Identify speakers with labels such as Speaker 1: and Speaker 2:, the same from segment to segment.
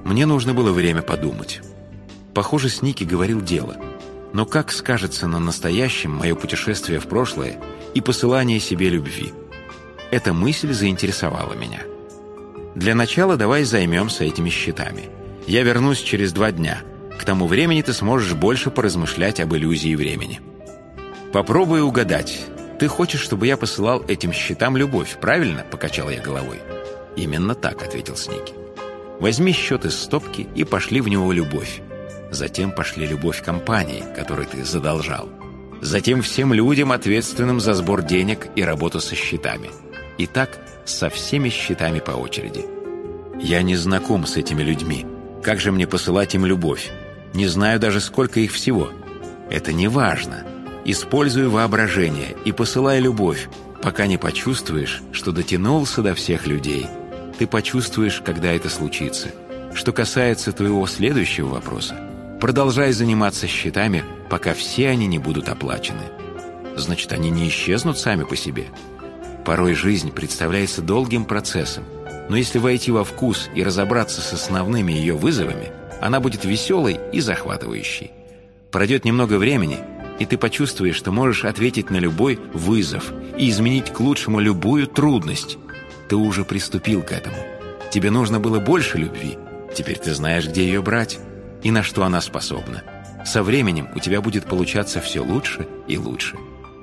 Speaker 1: Мне нужно было время подумать. Похоже, Сники говорил дело. Но как скажется на настоящем мое путешествие в прошлое и посылание себе любви? Эта мысль заинтересовала меня. Для начала давай займемся этими счетами. Я вернусь через 2 дня. К тому времени ты сможешь больше поразмышлять об иллюзии времени. Попробуй угадать. Ты хочешь, чтобы я посылал этим счетам любовь, правильно? Покачал я головой. Именно так, ответил Сники. Возьми счет из стопки и пошли в него любовь. Затем пошли любовь компании, которой ты задолжал. Затем всем людям, ответственным за сбор денег и работу со счетами. И так со всеми счетами по очереди. Я не знаком с этими людьми. Как же мне посылать им любовь? Не знаю даже, сколько их всего. Это не важно. Используй воображение и посылай любовь, пока не почувствуешь, что дотянулся до всех людей. Ты почувствуешь, когда это случится. Что касается твоего следующего вопроса, продолжай заниматься счетами, пока все они не будут оплачены. Значит, они не исчезнут сами по себе. Порой жизнь представляется долгим процессом, но если войти во вкус и разобраться с основными ее вызовами, она будет веселой и захватывающей. Пройдет немного времени, и ты почувствуешь, что можешь ответить на любой вызов и изменить к лучшему любую трудность. Ты уже приступил к этому. Тебе нужно было больше любви. Теперь ты знаешь, где ее брать и на что она способна. Со временем у тебя будет получаться все лучше и лучше.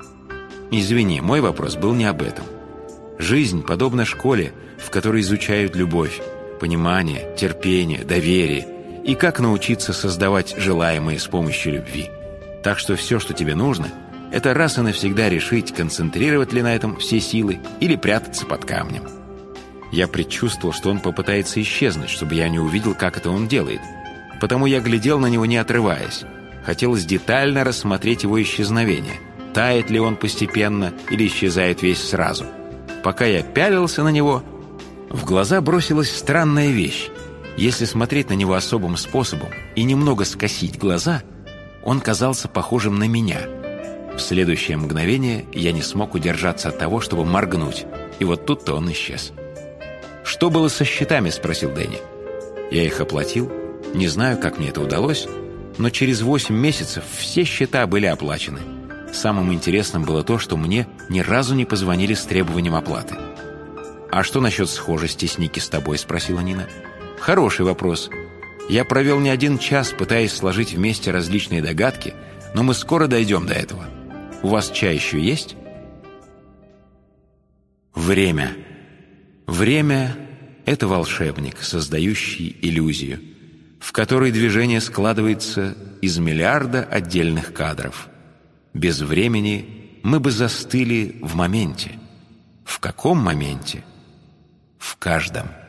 Speaker 1: Извини, мой вопрос был не об этом. Жизнь подобна школе, в которой изучают любовь, понимание, терпение, доверие и как научиться создавать желаемое с помощью любви. Так что все, что тебе нужно, это раз и навсегда решить, концентрировать ли на этом все силы или прятаться под камнем. Я предчувствовал, что он попытается исчезнуть, чтобы я не увидел, как это он делает. Потому я глядел на него, не отрываясь. Хотелось детально рассмотреть его исчезновение. Тает ли он постепенно или исчезает весь сразу. Пока я пялился на него, в глаза бросилась странная вещь. Если смотреть на него особым способом и немного скосить глаза, он казался похожим на меня. В следующее мгновение я не смог удержаться от того, чтобы моргнуть. И вот тут-то он исчез. «Что было со счетами?» – спросил Дэнни. «Я их оплатил. Не знаю, как мне это удалось, но через 8 месяцев все счета были оплачены. Самым интересным было то, что мне ни разу не позвонили с требованием оплаты». «А что насчет схожести Сники с тобой?» – спросила Нина. «Хороший вопрос. Я провел не 1 час, пытаясь сложить вместе различные догадки, но мы скоро дойдем до этого. У вас чай еще есть?» Время. Время – это волшебник, создающий иллюзию, в которой движение складывается из миллиарда отдельных кадров. Без времени мы бы застыли в моменте. В каком моменте? В каждом.